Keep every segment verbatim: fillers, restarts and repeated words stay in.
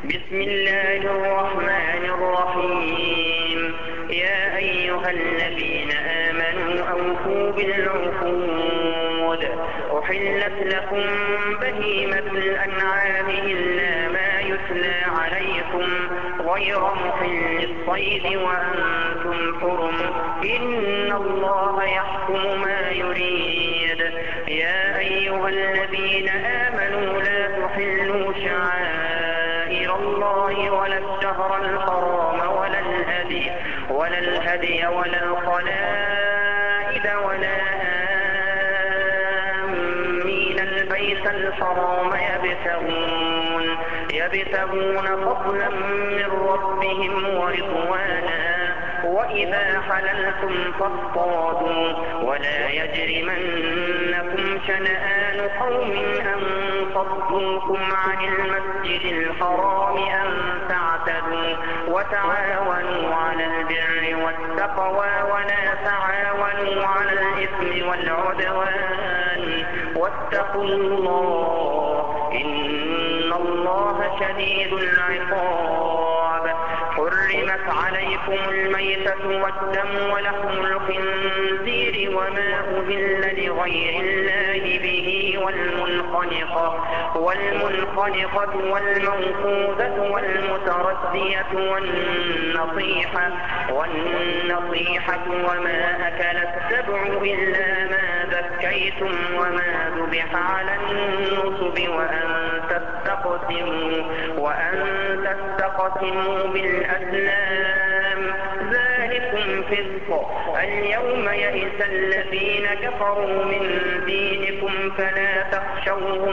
بسم الله الرحمن الرحيم يا أيها الذين آمنوا أوفوا بالعقود أحلت لكم بهيمة الأنعام إلا ما يتلى عليكم غير محل الصيد وأنتم حرم إن الله يحكم ما يريد يا أيها الذين آمنوا لا تحلوا شعائر الله ولا الشهر الحرام ولا الهدي ولا الهدي ولا القلائد ولا آمين البيت الحرام يبتغون يبتغون فضلا من ربهم ورضوانا وإذا حللتم فاصطادوا ولا يجرمنكم شنآن قوم أن صدوكم عن المسجد الحرام أن تعتدوا وتعاونوا على البر والتقوى ولا تعاونوا على الإثم والعدوان واتقوا الله إن الله شديد العقاب. حرمت عليكم الميتة والدم ولحم الخنزير وما أهل لغير الله به والمنخنقة والمنخنقة والموقوذة والمتردية والنطيحة والنطيحة وما أكل السبع إلا ما ذكيتم وما ذبح على النصب وأن تستقسموا وأن تستقسموا بالأزلام ذلكم فسق. اليوم يئس الذين كفروا من دينكم فلا تخشوهم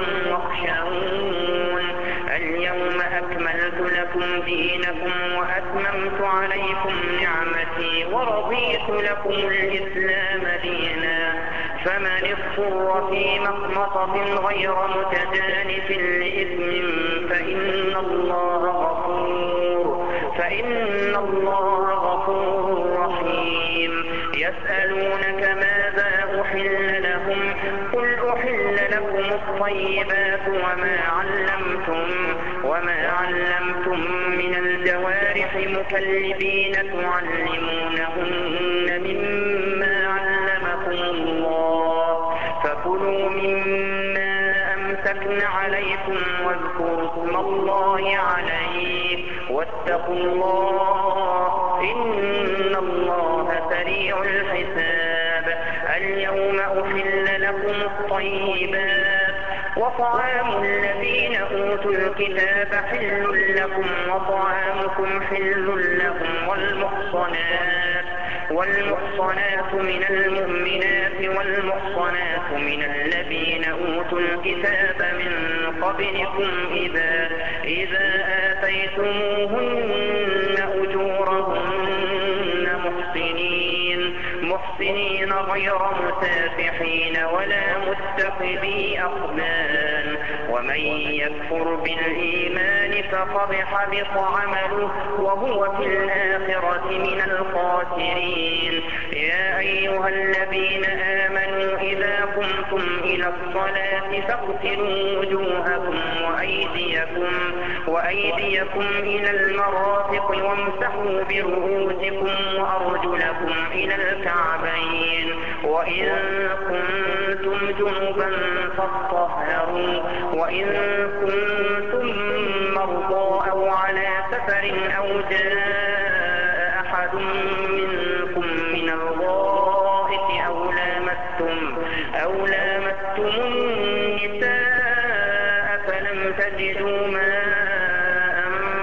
واخشون اليوم أكملت لكم دينكم وأتممت عليكم نعمتي ورضيت لكم الإسلام دينا فمن اضطر في مخمصة غير متجانف لإثم فإن الله غفور فإن الله غفور رحيم. يسألونك ماذا أحل لهم قل أحل لكم الطيبات وما علمتم وما علمتم من الجوارح مكلبين تعلمونهن مما علمكم الله فكلوا مما أمسكن عليكم واذكروا اسم الله عليه واتقوا الله إن الله سريع الحساب. اليوم أحل لكم الطيبات وطعام الذين أوتوا الكتاب حل لكم وطعامكم حل لهم والمحصنات والمحصنات من المؤمنات والمحصنات من الذين أوتوا الكتاب من قبلكم إذا إذا آتيتموهن أجورهن محسنين محسنين غير مسافحين ولا متخذي أخدان ومن يكفر بالإيمان فقد حبط عمله وهو في الآخرة من الخاسرين. يا أيها الذين آمنوا إذا قمتم إلى الصلاة فاغسلوا وجوهكم وأيديكم وأيديكم إلى المرافق وامسحوا برؤوسكم وأرجلكم إلى الكعبين وإن كنتم جنبا فاطهروا وإن كنتم مرضى أو على سفر أو جاء أحد منكم من الغائط أو لامستم أو لامستم النساء فلم تجدوا ماء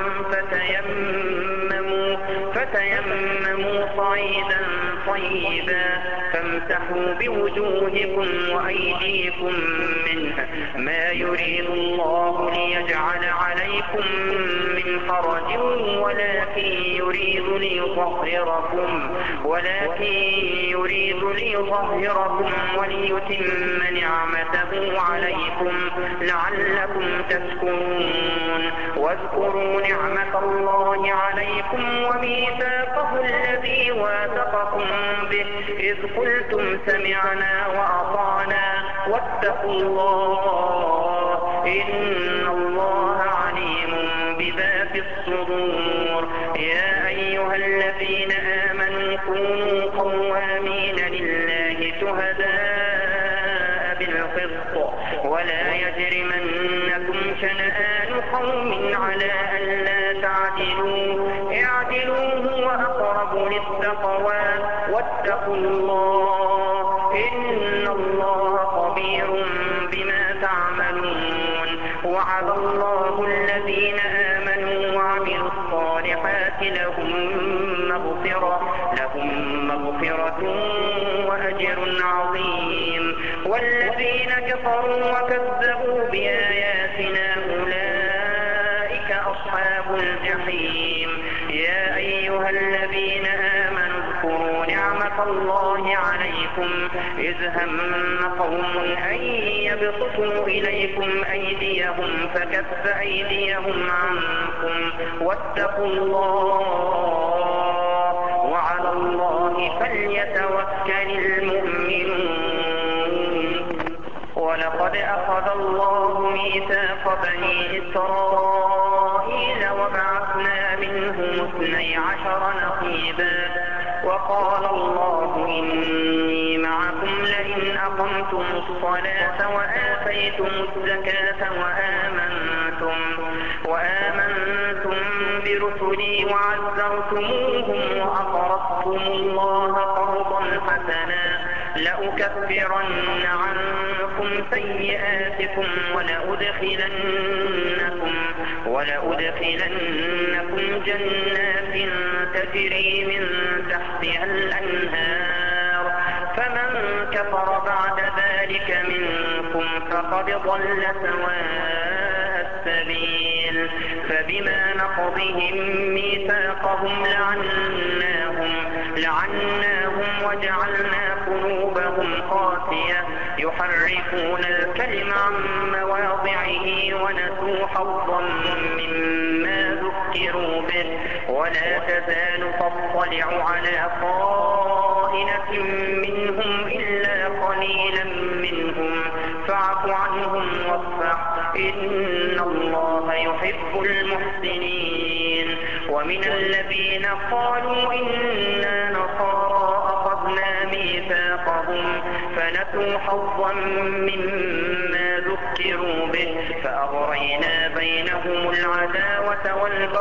فتيمموا فتيمموا صعيدا طيبا فامسحوا بوجوهكم وأيديكم منه ما يريد الله ليجعل عليكم من حرج ولكن يريد ليطهركم ولكن يريد ليطهركم وليتم نعمته عليكم لعلكم تشكرون. واذكروا نعمة الله عليكم وميثاقه الذي واثقكم به إذ قلتم سمعنا وأطعنا واتقوا الله إن الله عليم بذات الصدور. يا أيها الذين آمنوا كونوا قوامين لله شهداء بالقسط ولا يجرمنكم شنآن قوم على ألا تعدلوا اعدلوا هو أقرب للتقوى واتقوا الله إن الله خبير بما تعملون. وعد الله الذين آمنوا وعملوا الصالحات لهم مغفرة لهم مغفرة وأجر عظيم. والذين كفروا وكذبوا بآياتنا أولئك أصحاب الجحيم. يا أيها الذين آمنوا اذكروا نعمة الله عليكم إذ هم قوم أن يبسطوا إليكم أيديهم فكف أيديهم عنكم واتقوا الله وعلى الله فليتوكل المؤمنون. ولقد أخذ الله ميثاق بني إسرائيل وبعثنا منهم اثني عشر نقيبا وقال الله إني معكم لئن أقمتم الصلاة وآتيتم الزكاة وآمنتم وآمنتم برسلي وعزرتموهم وأقرضتم الله قرضا حسنا لأكفرن عنكم سيئاتكم ولأدخلنكم ولأدخلنكم جنات تجري من تحتها الأنهار فمن كفر بعد ذلك منكم فقد ضل سواء السبيل. فبما نقضهم ميثاقهم لعناهم لعناهم وجعلنا قلوبهم قاسية يحرفون الكلم عن مواضعه ونسوا حظا مما ذكروا به ولا تزال تطلع على خائنة منهم إلا قليلا منهم فاعف عنهم واصفح إن الله يحب المحسنين. ومن الذين قالوا إنا نصارى أخذنا ميثاقهم فنسوا حظا مما ذكروا به فأغرينا بينهم العداوة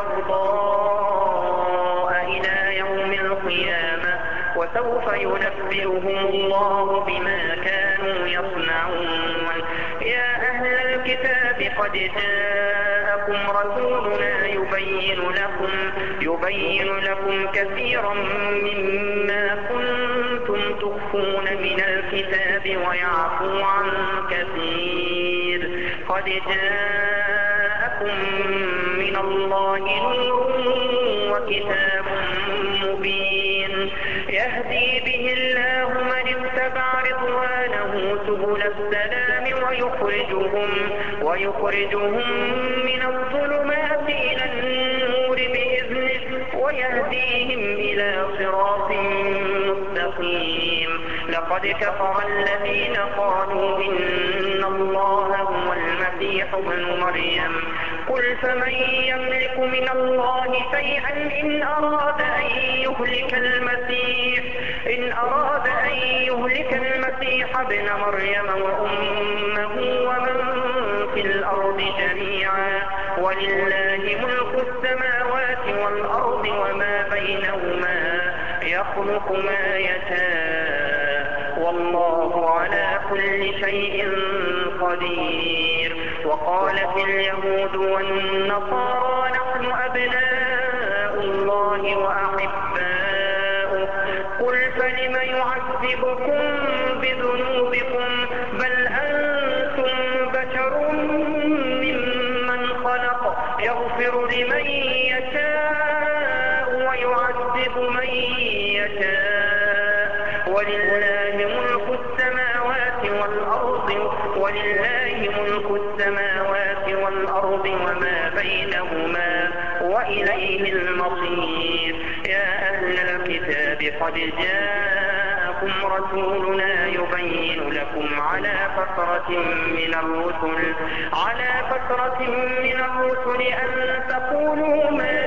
والبغضاء إلى يوم القيامة وسوف ينبئهم الله بما كانوا يصنعون. يا أهل الكتاب قد جاءكم رسولنا يبين لكم يبين لكم كثيرا مما كنتم تخفون من الكتاب ويعفو عن كثير. قد جاءكم من الله نور وكتاب مبين يهدي به الله من اتبع رضوانه سبل السلام ويخرجهم ويخرجهم من الظلمات إلى النور بإذنه ويهديهم إلى صراط مستقيم. لقد كفر الذين قالوا إن الله هو المسيح ابن مريم قل فمن يملك من الله شيئا إن أراد أن يهلك المسيح إن أراد أن يهلك المسيح ابن مريم وأمه ومن في الأرض جميعا ولله ملك السماوات والأرض وما بينهما يخلق ما يشاء والله على كل شيء قدير. وقالت اليهود والنصارى نحن أبناء الله وأحباؤه قل فلم يعذبكم بذنوبكم بل أنتم بشر ممن خلق يغفر لمن يشاء ويعذب من يشاء ولله ملك السماوات والأرض ولله ملك السماوات والأرض وما بينهما وإليه المصير. يا أهل الكتاب قد جاءكم رسولنا يبين لكم على فترة من الرسل على فترة من الرسل أن تقولوا ما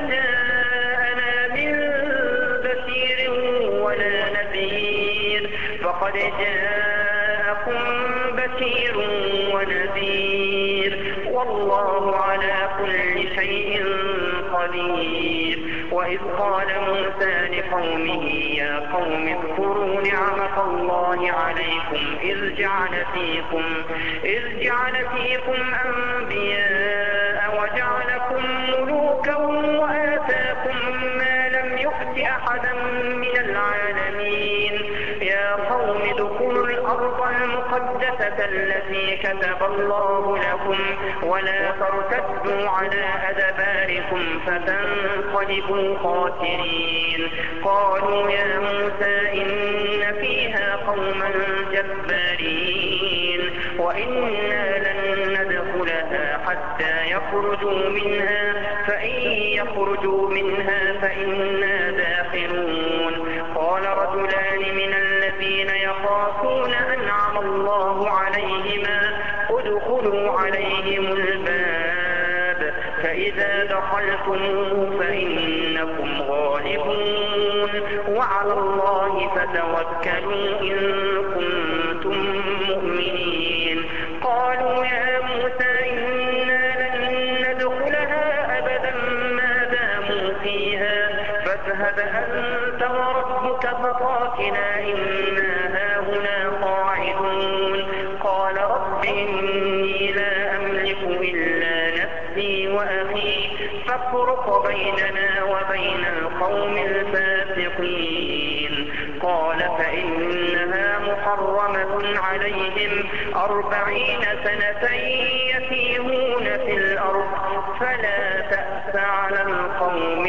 على كل شيء قدير. وإذ قال موسى لقومه يا قوم اذكروا نعمة الله عليكم إذ جعل فيكم, إذ جعل فيكم أنبياء وجعلكم ملوكا وآتاكم ما لم يؤت أحدا من العالمين. يا قوم ادخلوا الأرض المقدسة التي كتب الله لكم ولا ترتدوا على أدباركم فتنقلبوا خاسرين. قالوا يا موسى إن فيها قوما جبارين وإنا لن ندخلها حتى يخرجوا منها فإن يخرجوا منها فإنا داخلون. قال رجلان من الذين يخافون أنعم الله عليهما ادخلوا عليهم الباب فإذا دخلتموه فإنكم غالبون وعلى الله فتوكلوا إن كنتم مؤمنين. قالوا يا موسى إنا لن ندخلها أبدا ما داموا فيها فاذهب أنت وربك فقاتلا إنا هاهنا قاعدون. قال رب إني لا أملك إلا نفسي وأخي فافرق بيننا وبين القوم الفاسقين. قال فإنها محرمة عليهم أربعين سنة يتيهون في الأرض فلا تأس على القوم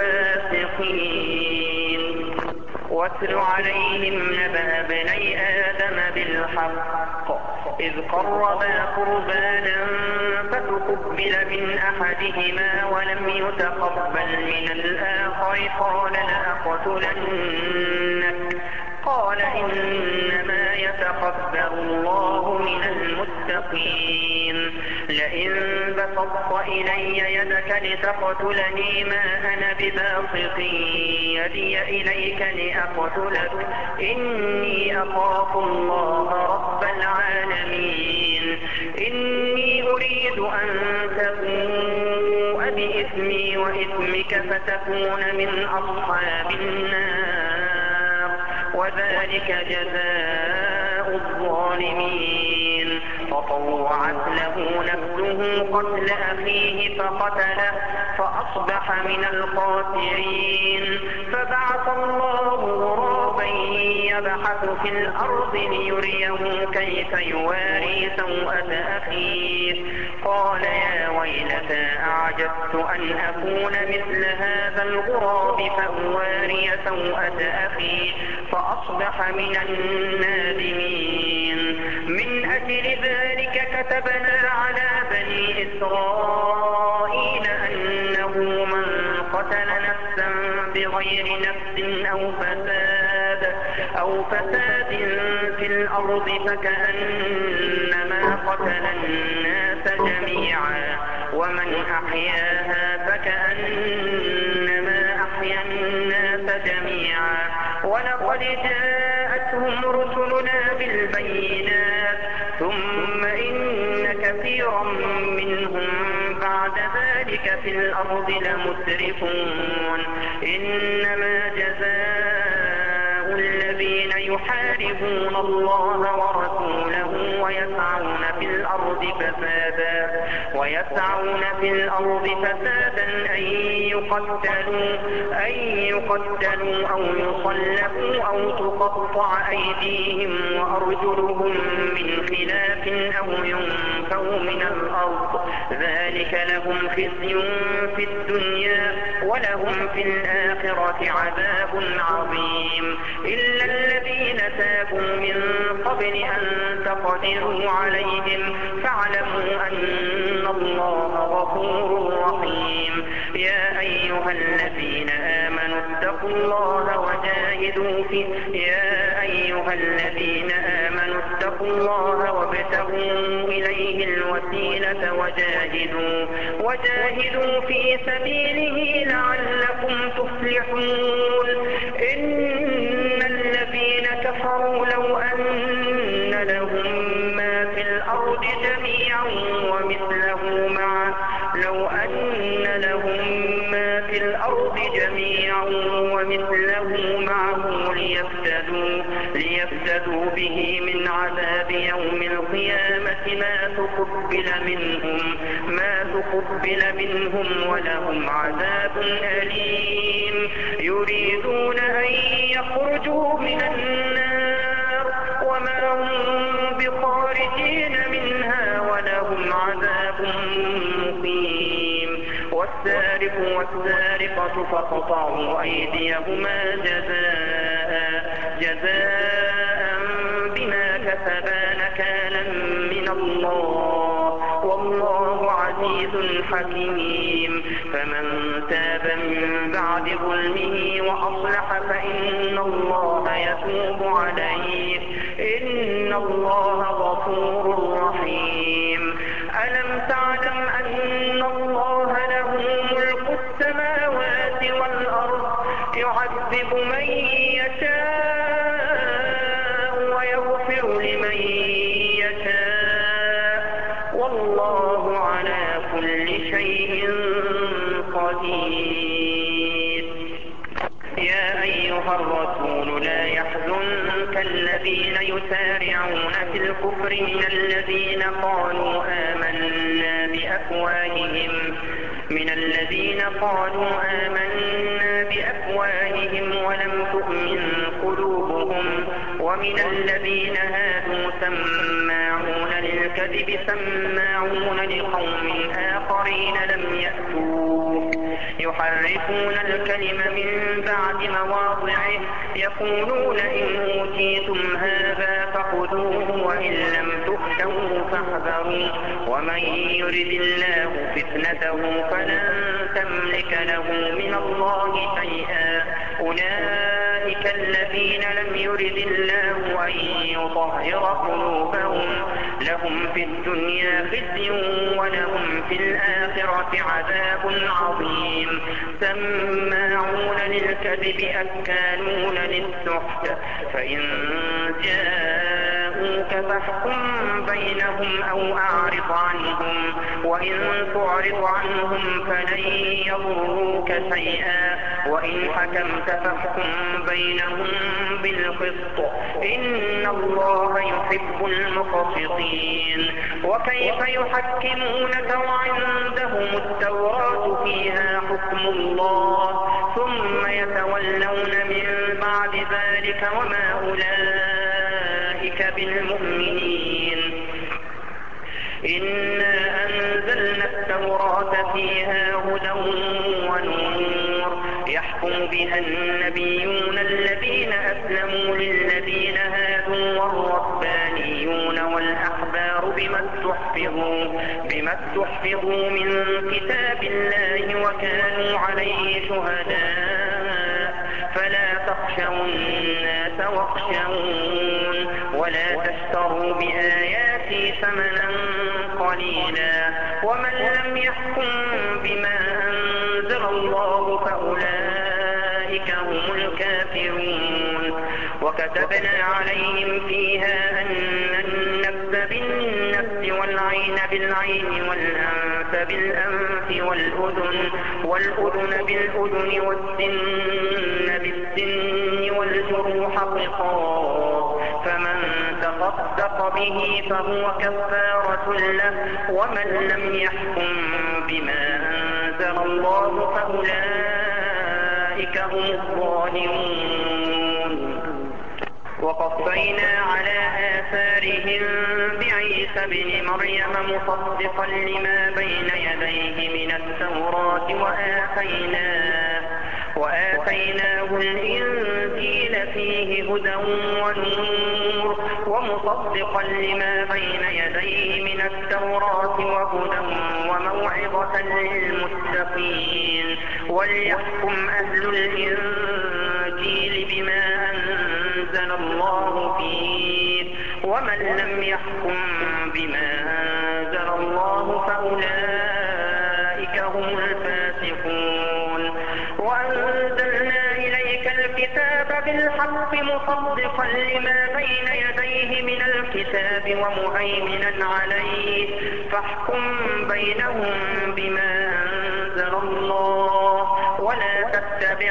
الفاسقين. واتل عليهم نبأ ابني آدم بالحق إذ قربا قربانا فتقبل من أحدهما ولم يتقبل من الآخر قال لأقتلنك قال إنما يتقبل الله من المتقين. لئن بسطت إلي يدك لتقتلني ما أنا بباسط يدي إليك لأقتلك إني أخاف الله رب العالمين. إني أريد أن تبوء بإثمي وإثمك فتكون من أصحاب النار وذلك جزاء الظالمين. فطوعت له نفسه قتل أخيه فقتله فأصبح من الخاسرين. فبعث الله غرابا يبحث في الأرض ليريه كيف يواري سوءة أخيه قال يا ويلتى أعجزت أن أكون مثل هذا الغراب فأواري سوءة أخي فأصبح من النادمين. من أجل ذلك كتبنا على بني إسرائيل أنه من قتل نفسا بغير نفس أو فساد أو فساد في الأرض فكأنما قتل الناس جميعا ومن أحياها فكأنما أحيا الناس جميعا. ولقد جاءتهم رسلنا بالبينات ثم إن كثيرا منهم بعد ذلك في الأرض لمسرفون. إنما جزاء الذين يحاربون الله ورسوله ويسعون في الأرض فسادا ويسعون في الأرض فسادا أن يقتلوا أن يقتلوا أو يصلبوا أو تقطع أيديهم وأرجلهم من خلاف أو ينفوا من الأرض ذلك لهم خزي في الدنيا ولهم في الآخرة عذاب عظيم. إلا الذين تابوا من قبل أن تقدروا عليهم فاعلموا أن الله غفور رحيم. يا أيها الذين آمنوا اتقوا الله وجاهدوا في يا أيها الذين آمنوا اتقوا الله وابتغوا إليه الوسيلة وجاهدوا وجاهدوا في سبيله لعلكم تفلحون. إن الذين كفروا لو أن لهم ما في الأرض جميعا ومثله معه ما تقبل منهم ما تقبل منهم ولهم عذاب أليم يريدون أن يخرجوا من النار وما هم بخارجين منها ولهم عذاب مقيم والسارق والسارقة فاقطعوا أيديهما جزاء جزاء بما كسبا نكالا من الله والله عزيز حكيم فمن تاب من بعد ظلمه وأصلح فإن الله يتوب عليه إن الله غفور رحيم ألم تعلم أن الله له ملك السماوات والأرض يعذب من يشاء ويغفر لمن يشاء والله على كل شيء قدير يا أيها الرسول لا يحزنك الذين يسارعون في الكفر من الذين قالوا آمنا بأفواههم من الذين قالوا آمنا بأفواههم ولم تؤمن قلوبهم ومن الذين هادوا سماعون للكذب سماعون لقوم آخرين لم يأتوك يحرفون الكلم من بعد مواضعه يقولون إن أوتيتم هذا فخذوه وإن لم تؤتوه فاحذروا ومن يرد الله فتنته فلن تملك له من الله شيئا أولئك الذين لم يرد الله أن يطهر قلوبهم لهم في الدنيا خزي ولهم في الآخرة عذاب عظيم سماعون للكذب أكالون للسحت فإن جاءوك فاحكم بينهم أو أعرض عنهم وإن تعرض عنهم فلن يضروك شيئا وإن حكمت فاحكم بينهم بالقسط إن الله يحب المقسطين وكيف يحكمونك وعندهم التوراة فيها حكم الله ثم يتولون من بعد ذلك وما أولئك بالمؤمنين إنا أنزلنا التوراة فيها هدى ونور يحكم بها النبيون الذين أسلموا للذين هادوا والربانيون والأحبار بما استحفظوا بما استحفظوا من كتاب الله وكانوا عليه شهداء فلا تخشوا الناس واخشون ولا تشتروا بآياتي ثمنا قليلا ومن لم يحكم بما أنزل الله فأولئك هم الكافرون وكتبنا عليهم فيها أن النفس بالنفس والعين بالعين والأنف بالأنف والأذن والأذن بالأذن والسن بالسن والجروح قصاص فمن تصدق به فهو كفارة له ومن لم يحكم بما أنزل الله فأولئك هم الظالمون وقفينا على آثارهم بعيسى بن مريم مصدقا لما بين يديه من التوراة وآتيناه وآتيناه الإنجيل فيه هدى ونور ومصدقا لما بين يديه من التوراة وهدى وموعظة للمتقين وليحكم أهل الإنجيل بما أنزل الله فيه ومن لم يحكم بما أنزل الله فأولئك هم الفاسقون وأنزلنا إليك الكتاب بالحق مصدقا لما بين يديه من الكتاب ومهيمنا عليه فاحكم بينهم بما أنزل الله ولا تتبع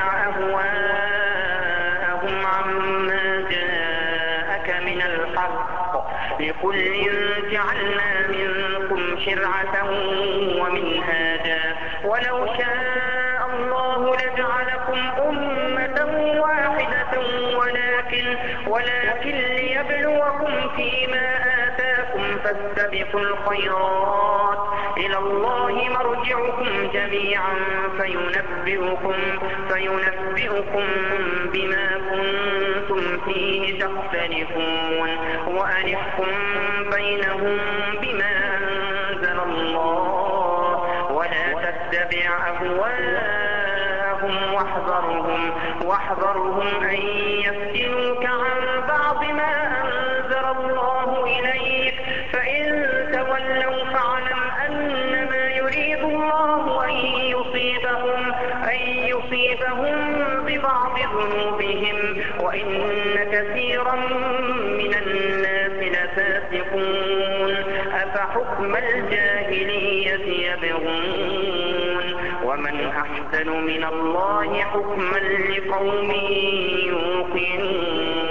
أهواءهم عما جاءك من الحق لكل جعلنا منكم شرعة ومنهاجا ولو شاء الله لجعلكم أمة واحدة ولكن, ولكن ليبلوكم فيما آتاكم فاستبقوا الخيرات إلى الله مرجعكم جميعا فينبئكم, فينبئكم بما كنتم فيه تختلفون وأنحكم بينهم بما أنزل الله ولا تتبع أهواءهم واحذرهم, واحذرهم أن يفتنوك عن بعض ما أنزل الله إليك فإن تولوا فاعلم أنما يريد الله أن يصيبهم, أن يصيبهم ببعض ذنوبهم وإن كثيرا من الناس لفاسقون أفحكم الجاهلية يبغون ومن أحسن من الله حكما لقوم يوقنون.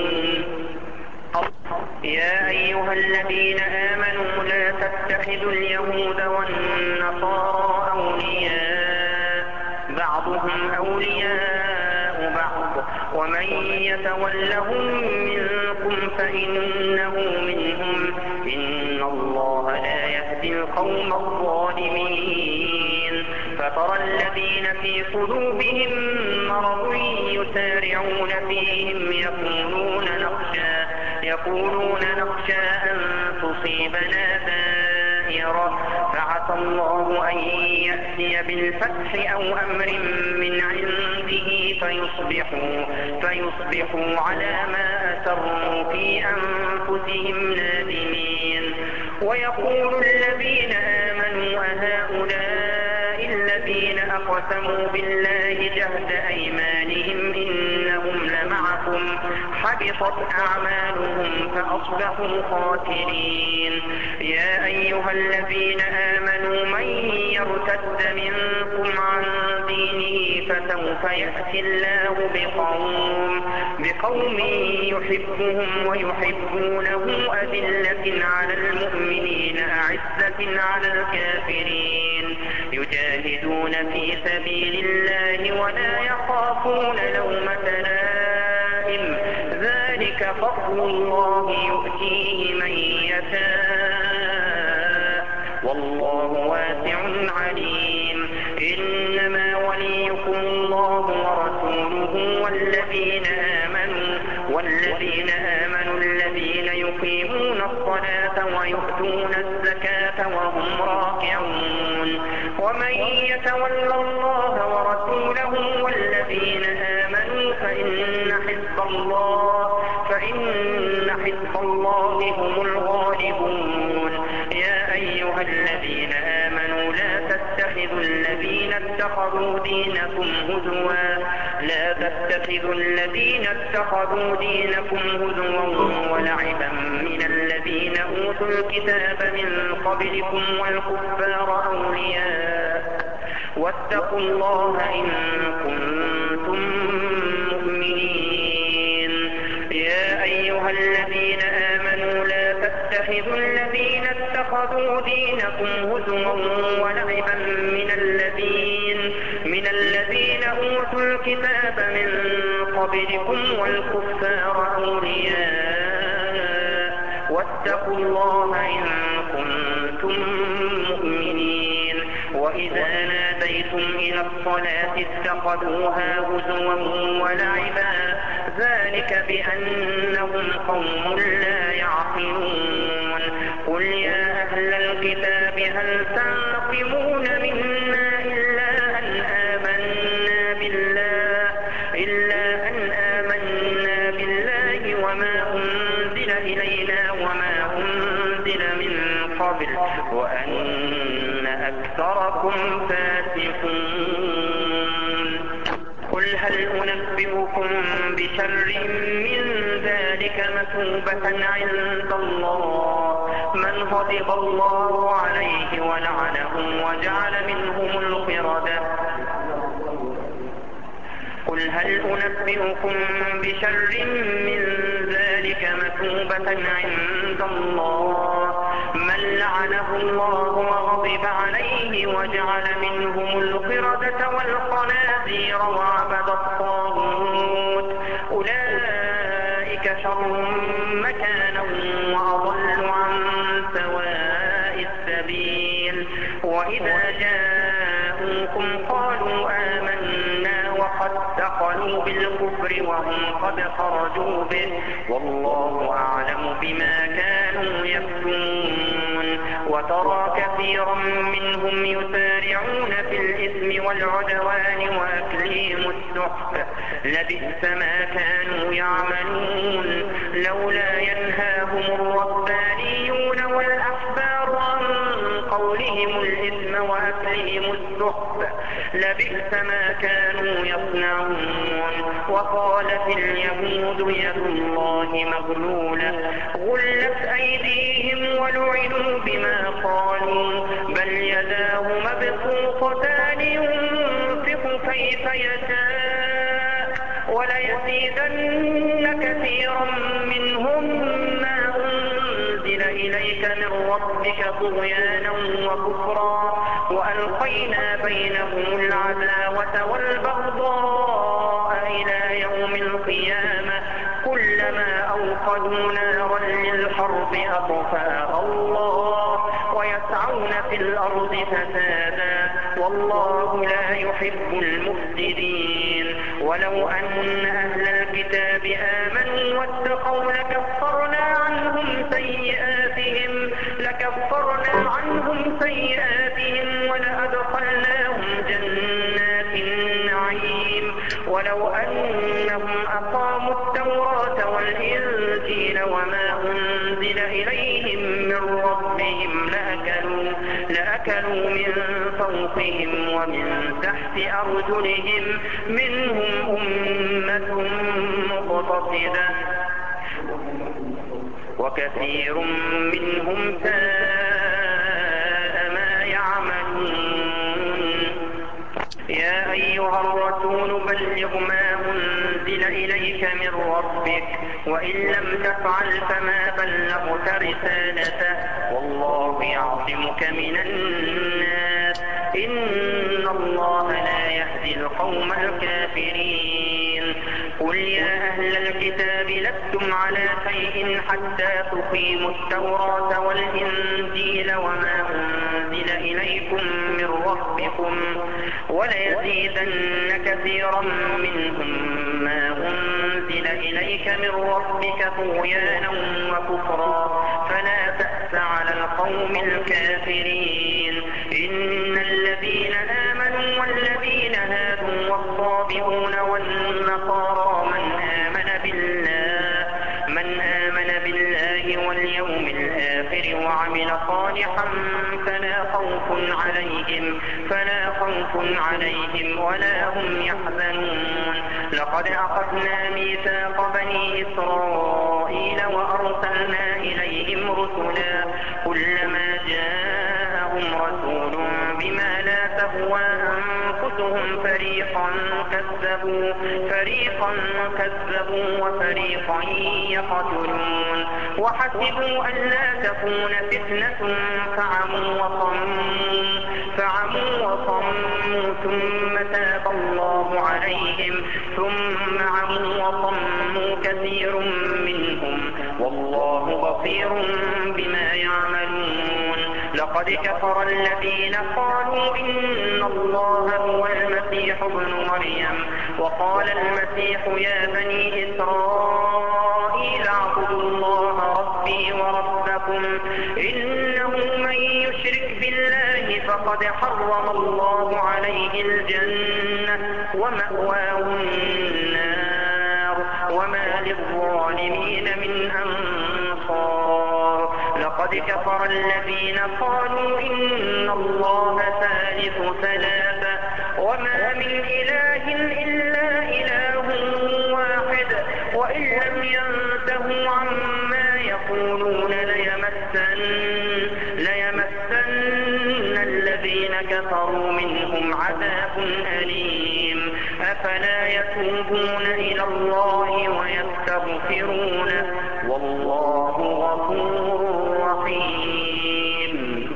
يا أيها الذين آمنوا لا تتخذوا اليهود والنصارى أولياء بعضهم أولياء بعض ومن يتولهم منكم فإنه منهم إن الله لا يهدي القوم الظالمين. فترى الذين في قلوبهم مرض يسارعون فيهم يقولون نخشى, يقولون نخشى أن تصيبنا دائرة فعسى الله أن يأتي بالفتح أو أمر من عنده فيصبحوا, فيصبحوا على ما أسروا في أنفسهم نادمين. ويقول الذين آمنوا أهؤلاء الذين أقسموا بالله جهد أيمانهم إنهم لمعكم حبطت أعمالهم فأصبحوا خاسرين. يا أيها الذين آمنوا من يرتد منكم عن دينه فسوف يأتي الله بقوم, بقوم يحبهم ويحبونه أذلة على المؤمنين أعزة على الكافرين يجاهدون في سبيل الله ولا يخافون لومة لائم ذلك فضل الله يؤتيه من يشاء والله واسع عليم. إنما وليكم الله ورسوله والذين آمنوا, والذين آمنوا الذين يقيمون الصلاة ويؤتون الزكاة وهم راكعون. ومن يتول الله ورسوله والذين آمنوا فإن حزب الله, فإن حزب الله هم الغالبون. يا أيها الذين آمنوا لا تتخذوا الذين اتخذوا دينكم هزوا, لا تتخذوا الذين اتخذوا دينكم هزوا ولعبا من الذين أوتوا الكتاب من قبلكم والكفار أولياء واتقوا الله إن كنتم مؤمنين. يا أيها الذين آمنوا لا تتخذوا الذين اتخذوا دينكم هزوا ولعبا من الذين, من الذين أوتوا الكتاب من قبلكم والكفار أولياء واتقوا الله إن كنتم مؤمنين. وإذا ناديتم إلى الصلاة اتخذوها هزوا ولعبا ذلك بأنهم قوم لا يعقلون. قل يا أهل الكتاب هل تنقمون منا إلا أن آمنا بالله, إلا أن آمنا بالله وما أنزل إلينا وما أنزل من قبل وأن أكثركم فاسقون. قل هل أنبئكم بشر من ذلك مثوبة عند الله من غضب الله عليه ولعنهم وجعل منهم القردة. قل هل أنبئكم بشر من ذلك ذلك مثوبة عند الله من لعنه الله وغضب عليه وجعل منهم القردة والخنازير وعبد الطاغوت أولئك شر مكانا وأضل عن سواء السبيل وإذا جاءوكم قالوا آمنا وقد دخلوا بالكفر وهم قد خرجوا به والله أعلم بما كانوا يكتمون وترى كثيرا منهم يسارعون في الإثم والعدوان وأكلهم السحت لبئس ما كانوا يعملون لولا ينهاهم الربانيون والأحبار عن قولهم الإثم وأكلهم السحت لبئس ما كانوا يصنعون وقالت اليهود يد الله مغلولة غلت أيديهم ولعنوا بما قالوا بل يداه مبسوطتان ينفق كيف يشاء وليزيدن كثيرا منهم ما أنزل إليك من ربك طغيانا وكفرا وألقينا بينهم العداوة والبغضاء إلى يوم القيامة كلما أوقدوا نارا للحرب أطفاها الله ويسعون في الأرض فسادا والله لا يحب المفسدين ولو أن أهل الكتاب آمنوا واتقوا لكفرنا عنهم سيئاتهم لكفرنا عنهم سيئاتهم ولأدخلناهم جنات النعيم ولو أنهم أقاموا التوراة والإنجيل وما أنزل إليهم من ربهم لأكلوا, لأكلوا من فوقهم ومن تحت أرجلهم منهم أمة مقتصدة وكثير منهم ساء ما يعملون يا أيها الرسول بلغ ما أنزل إليك من ربك وإن لم تفعل فما بلغت رسالته والله يعصمك من الناس إن الله لا يهدي القوم الكافرين قل يا أهل الكتاب لستم على شيء حتى تقيموا التوراة والإنجيل وما أنزل إليكم من ربكم وليزيدن كثيرا منهم ما أنزل إليك من ربك طغيانا وكفرا فلا تأس على القوم الكافرين إن الذين آمنوا والذين هادوا والصابئون والنصارى من آمن بالله من آمن بالله واليوم الآخر وعمل صالحا فلا خوف عليهم فلا خوف عليهم ولا هم يحزنون لقد أخذنا ميثاق بني إسرائيل وأرسلنا إليهم رسلا كلما جاءهم رسول بما لا تهوى أنفسهم فريقا كذبوا فريقا كذبوا وفريقا يقتلون وحسبوا أن لا تكون فتنة فعموا وصموا فعموا وصموا ثم تاب الله عليهم ثم عموا وصموا كثير منهم والله بصير بما يعملون لقد كفر الذين قالوا إن الله هو المسيح ابن مريم وقال المسيح يا بني إسرائيل اعبدوا الله ربي وربكم إنه من يشرك بالله فقد حرم الله عليه الجنة ومأواه النار وما للظالمين من أنصار لقد كفر الذين قالوا إن الله ثالث ثلاثة وما من إله إلا إله واحد وإن لم ينتهوا عما يقولون ليمسن, ليمسن الذين كفروا من منهم عذاب أليم أفلا يتوبون إلى الله ويستغفرونه والله غفور رحيم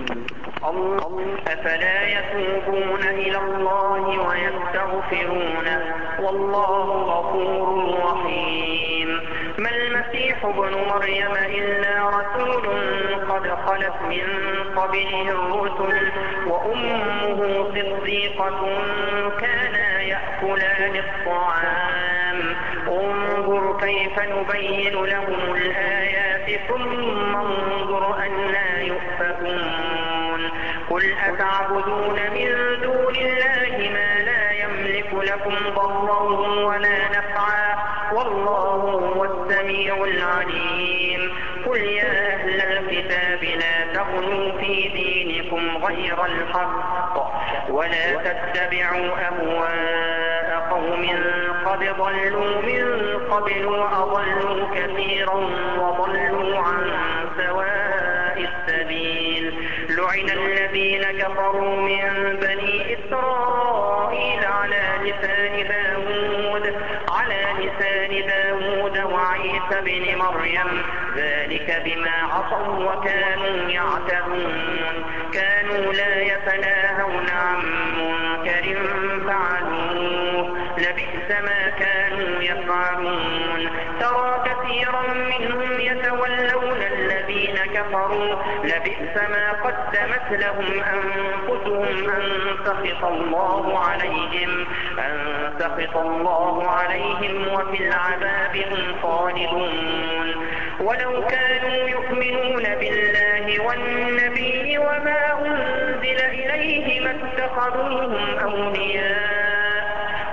أفلا يتوبون إلى الله ويستغفرونه والله غفور رحيم ما المسيح ابن مريم إلا رسول قد خلت من قبله الرسل وأمه صديقة كانا يأكلان الطعام انظر كيف نبين لهم الآيات ثم انظر أنا يؤفكون قل أتعبدون من دون الله ما لا يملك لكم ضرا ولا نفعا والله هو السميع العليم قل يا أهل الكتاب لا تغلوا في دينكم غير الحق ولا تتبعوا أهواء قوم قد ضلوا من قبل وأضلوا كثيرا وضلوا عن سواء السبيل لعن الذين كفروا من بني إسرائيل على لسان داود على لسان داود وعيسى بن مريم ذلك بما عصوا وكانوا يعتدون كانوا لا يتناهون عن منكر فعلوه لبئس ما كانوا يفعلون ترى كثيرا منهم يتولون الذين كفروا لبئس ما قدمت لهم أنفسهم أن سخط الله عليهم أن سخط الله عليهم وفي العذاب هم خالدون ولو كانوا يؤمنون بالله والنبي وما أنزل إليه ما اتخذوهم أولياء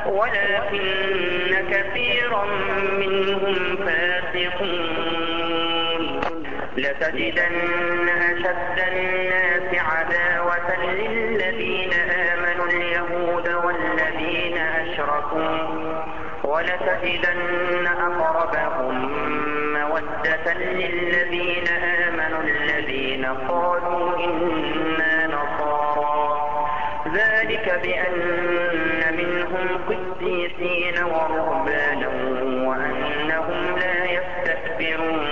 ولكن كثيرا منهم فاسقون لتجدن أشد الناس عداوة للذين آمنوا اليهود والذين أشركوا ولتجدن أقربهم مودة للذين آمنوا الذين قالوا إنا نصارى ذلك بأن منهم قسيسين ورهبانا وأنهم لا يستكبرون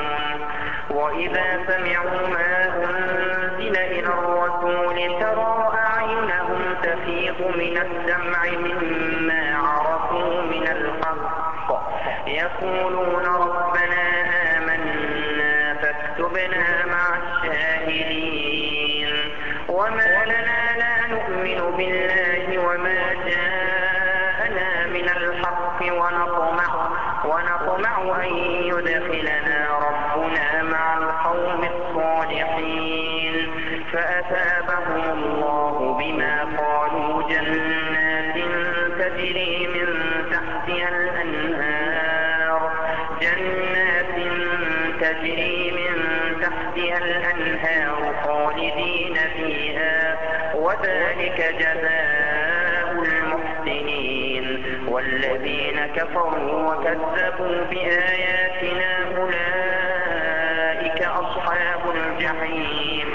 وإذا سمعوا ما أنزل إلى الرسول ترى أعينهم تفيض من الدمع مما عرفوا من الحق يقولون ربنا آمنا فاكتبنا مع الشاهدين وما لنا لا نؤمن بالله وما جاءنا من الحق ونطمع ونطمع أن يدخلنا ربنا مع القوم الصالحين فأثابهم الله بما قالوا جنات تجري من تحتها الأنهار جنات تجري من تحتها الأنهار خالدين فيها وذلك جزاء المحسنين والذين كفروا وكذبوا بآياتنا أولئك أصحاب الجحيم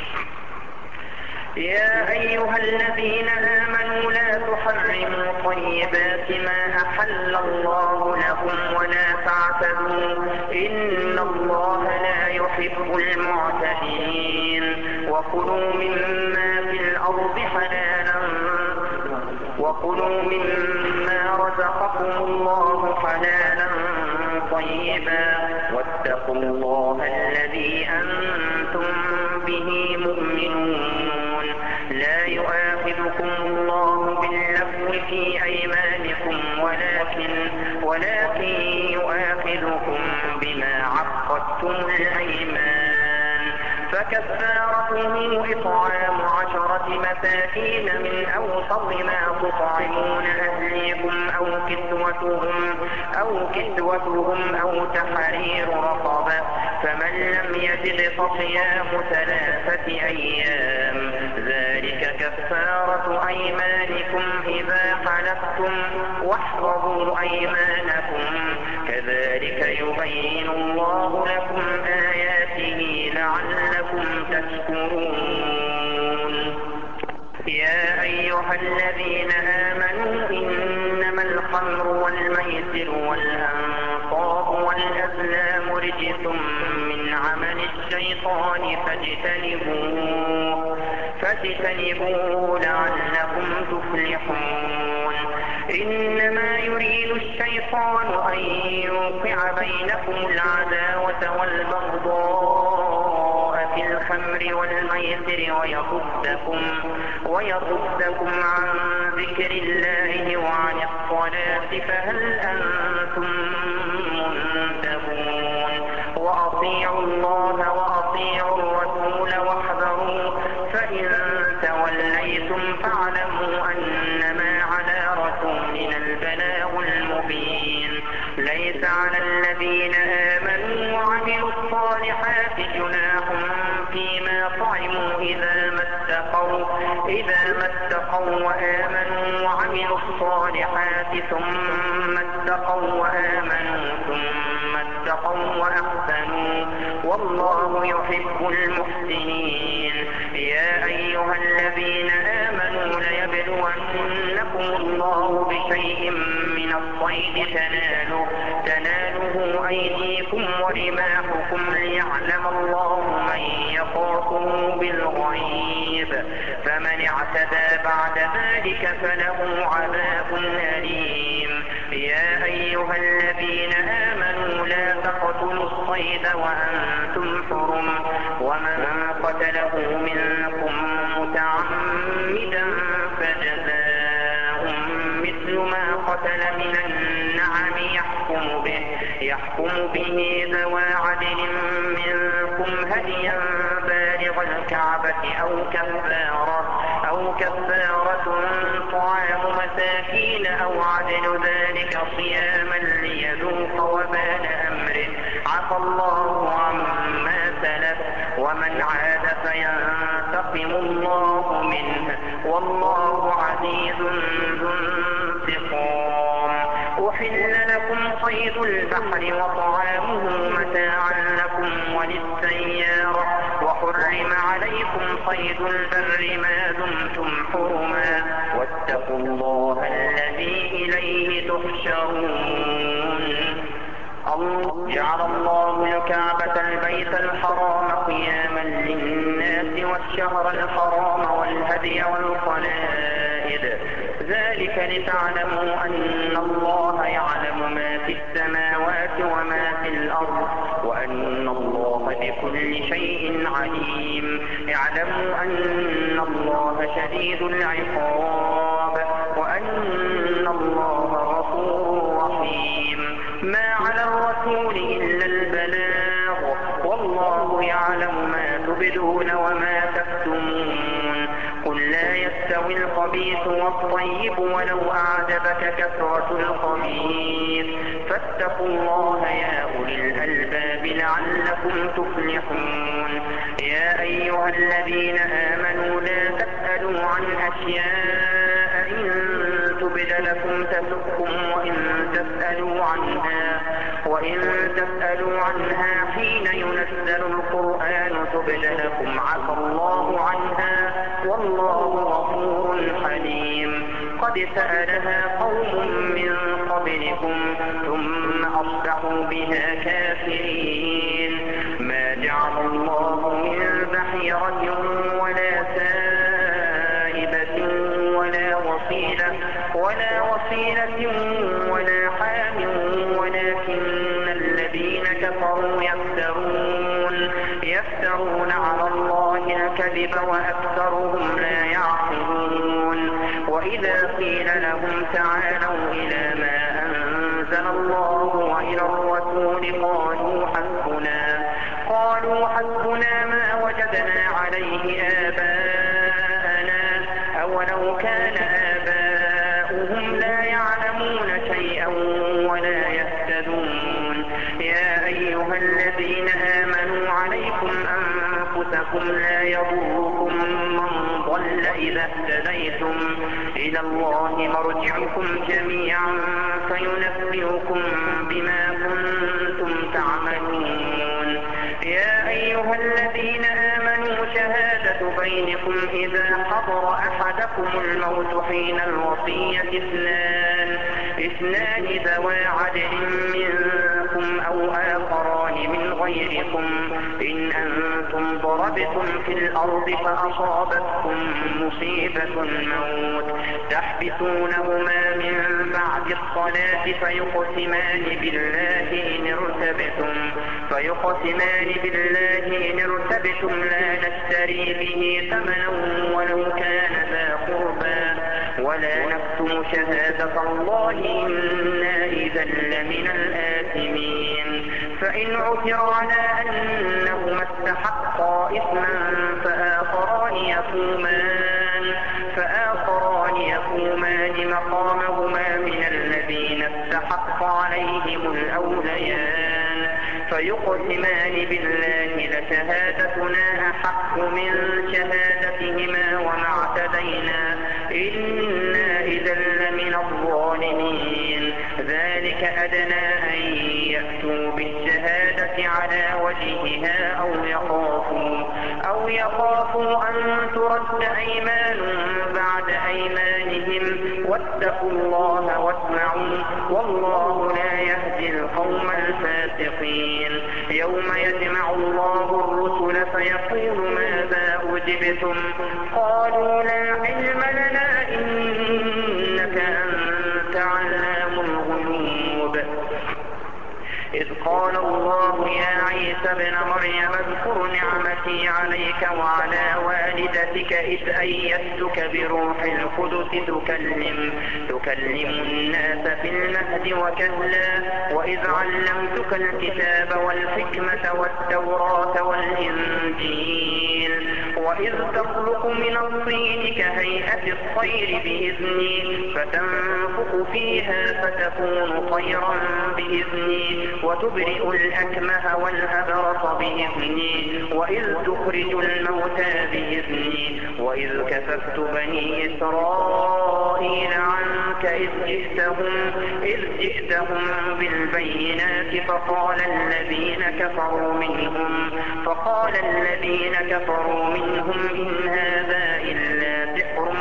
يا أيها الذين آمنوا لا تحرموا طيبات ما أحل الله لكم ولا تعتدوا إن الله لا يحب المعتدين وكلوا مما في الأرض حلالا وكلوا مما رزقكم الله حلالا طيبا واتقوا الله الذي أنتم به مؤمنون لا يؤاخذكم الله باللغو في أيمانكم ولكن ولكن يؤاخذكم بما عقدتم الأيمان فكفارته إطعام عشرة مساكين من أوسط ما تطعمون أهليكم أو كسوتهم أو كسوتهم أو تحرير رقبة فمن لم يجد فصيام ثلاثة أيام ذلك كفارة أيمانكم إذا حلفتم واحفظوا أيمانكم كذلك يبين الله لكم آياته لعلكم تشكرون يا أيها الذين آمنوا إنما الخمر والميسر والأنصاب والأزلام رجس من عمل الشيطان فاجتنبوه فاجتنبوه لعلكم تفلحون إنما يريد الشيطان أن يوقع بينكم العداوة والبغضاء في الخمر والميسر ويصدكم ويصدكم عن ذكر الله وعن الصلاة فهل أنتم منتهون وأطيعوا الله وأطيعوا الرسول واحذروا فإن توليتم فاعلموا أنما على رسولنا البلاغ المبين ليس على الذين آمنوا وعملوا الصالحات جناح فيما طعموا إذا ما اتقوا إذا ما اتقوا وآمنوا وعملوا الصالحات ثم اتقوا وآمنوا ثم اتقوا وأحسنوا والله يحب المحسنين يا أيها الذين آمنوا ليبلونكم الله بشيء من الصيد تناله تناله أيديكم ورماحكم ليعلم الله من يخافه بالغيب فمن اعتدى بعد ذلك فله عذاب أليم يا أيها الذين آمنوا لا تقتلوا الصيد وأنتم حرم ومن قتله منكم متعمدا فجزاء مثل ما قتل من النعم يحكم به يحكم به ذوى عدل منكم هديا بالغ الكعبة أو كفارة أو كفارة طعام مساكين أو عدل ذلك صياما ليذوق وبال أمره عفى الله عما سلف ومن عاد فينتقم الله منه والله عزيز ذو انتقام أحل لكم صيد البحر وطعامه متاعا لكم وللسيارة وحرم عليكم صيد البر ما دمتم حرما واتقوا الله الذي إليه تحشرون جعل الله الكعبة البيت الحرام قياما للناس والشهر الحرام والهدي والقلائد ذلك لتعلموا أن الله يعلم ما في السماوات وما في الأرض وأن الله بكل شيء عليم اعلموا أن الله شديد العقاب وأن الله غفور رحيم ما على الرسول إلا البلاغ والله يعلم ما تبدون وما تكتمون قل لا يستوي الخبيث والطيب ولو أعجبك كثرة الخبيث فاتقوا الله يا أولي الألباب لعلكم تفلحون يا أيها الذين آمنوا لا تسألوا عن أشياء إن تبد لكم تسؤكم وإن تسألوا عنها وإن تسألوا عنها حين ينزل القرآن تبد لكم عفى الله عنها والله غفور حليم قد سألها قوم من قبلكم ثم أصبحوا بها كافرين ما جعل الله من بحيرة ولا سائبة ولا وصيلة ولا وصيلة ولا حام ولكن الذين كفروا يفترون يفترون على الله الكذب وأكثرهم لا يعقلون وإذا قيل لهم تعالوا إلى ما أنزل الله وإلى الرسول قالوا حسبنا قالوا حسبنا ما وجدنا عليه آباءنا أولو كان آباؤهم لا يعلمون شيئا ولا يهتدون يا أيها الذين آمنوا عليكم أنفسكم لا يضركم من ضل إذا اهتديتم إلى الله مرجعكم جميعا فينبئكم بما كنتم تعملون يا أيها الذين آمنوا شهادة بينكم إذا حضر أحد يتوفاكم الموت حين الوصية اثنان اثنان ذوى عدل منكم أو آخران من غيركم إن أنتم ضربتم في الأرض فأصابتكم مصيبة الموت تحبسونهما من بعد الصلاة فيقسمان بالله إن ارتبتم فيقسمان بالله إن ارتبتم لا نشتري به ثمنا ولو كان ذا قربى ولا نكتم شهادة الله إنا إذا لمن الآثمين فإن عثر على أنهما استحقا إثما فآخران يقومان فآخران يقومان مقامهما من الذين استحق عليهم الأوليان فيقسمان بالله لشهادتنا أحق من شهادتهما وما اعتدينا إنا إذا لمن الظالمين ذلك أدنى أن يأتوا بالشهادة على وجهها أو يخافوا أو يخافوا أن ترد أيمان بعد أيمانهم واتقوا الله واسمعوا والله لا يهدي القوم الفاسقين يوم يجمع الله الرسل فيقول ماذا أجبتم قالوا لا علم لنا إنك أنت علام الغيوب إذ قال الله يا عيسى ابن مريم اذكر نعمتي عليك وعلى والدتك إذ أيدتك بروح القدس تكلم, تكلم الناس في المهد وكهلا وإذ علمتك الكتاب والحكمة والتوراة والإنجيل وإذ تخلق من الطين كهيئة الطير بإذني فتنفخ فيها فتكون طيرا بإذني وتبرئ الأكمه والأبرص بإذني وإذ تخرج الموتى بإذني وإذ كففت بني إسرائيل عنك إذ جئتهم, إذ جئتهم بالبينات فقال الذين كفروا منهم فقال الذين كفروا منهم إن هذا إلا سحر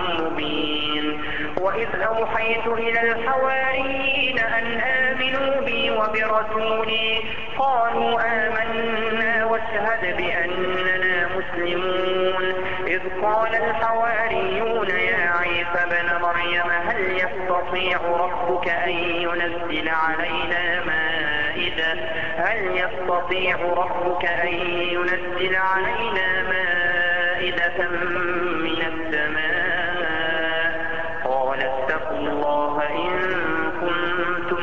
مبين وإذ أوحيت إلى الحواريين أن آمنوا بي وبرسولي قالوا آمنا واشهد بأننا مسلمون إذ قال الحواريون يا عيسى ابن مريم هل يستطيع ربك أن ينزل علينا مائدة هل يستطيع ربك أن ينزل علينا مائدة من السماء قال اتقوا الله إن كنتم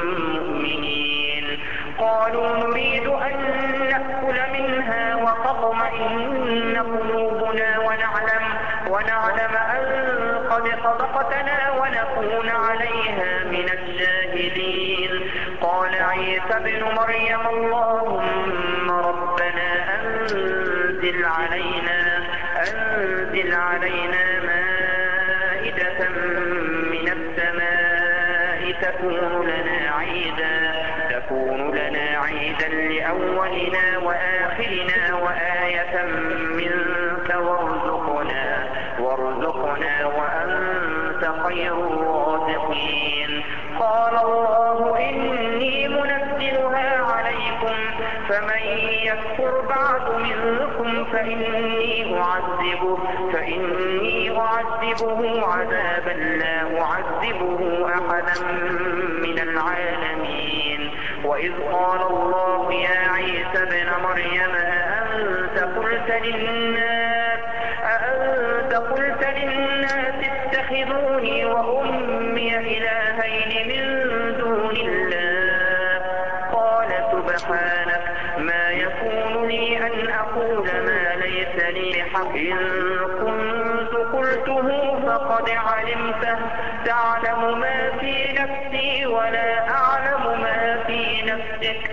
مؤمنين قالوا نريد أن نأكل منها وتطمئن قلوبنا ونعلم, ونعلم أن قد صدقتنا ونكون عليها من الشاهدين قال عيسى ابن مريم اللهم ربنا أنزل علينا, أنزل علينا مائدة من السماء تكون لنا عيدا تكون لنا عيدا لأولنا وآخرنا وآية منك وارزقنا, وارزقنا وأنت خير الرازقين قال الله إني منزلها عليكم فمن يكفر بعد منكم فإني أعذبه, فإني أعذبه عذابا لا أعذبه أحدا من العالمين وإذ قال الله يا عيسى ابن مريم أأنت قلت للناس, أأنت قلت للناس اتخذوني وأمي إلهين من دون الله قال سبحانك ما يكون لي أن أقول ما ليس لي بحق إن كنت قلته فقد علمته تعلم ما في نفسي ولا أعلم ما في نفسك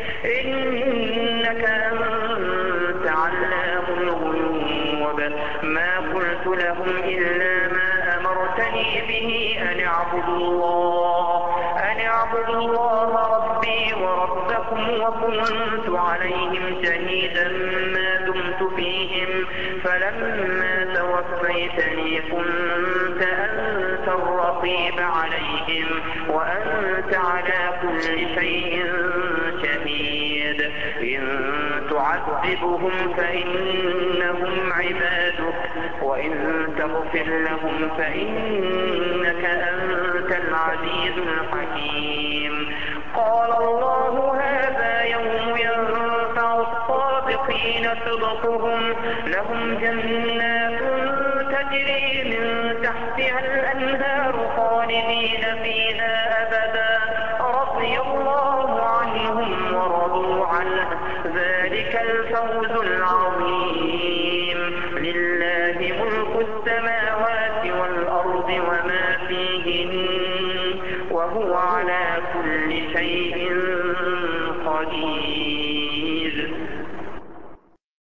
إنك أنت علام الغيوب ما قلت لهم إلا ما أمرتني به أن اعبدوا الله, أن اعبدوا الله ربي وربكم وكنت عليهم شهيدا ما دمت فيهم فلما توفيتني ليتني كنت أنت الرقيب عليهم وأنت على كل شيء شهيد إن تعذبهم فإنهم عبادك وإن تغفر لهم فإنك أنت العزيز الحكيم قال الله هذا يوم ينفع الصادقين صدقهم لهم جنات تجري من تحتها الأنهار خالدين فيها أبدا رضي الله عنهم ورضوا عنه ذلك الفوز العظيم لله ملك السماوات والأرض وما فيهن وهو على كل شيء قدير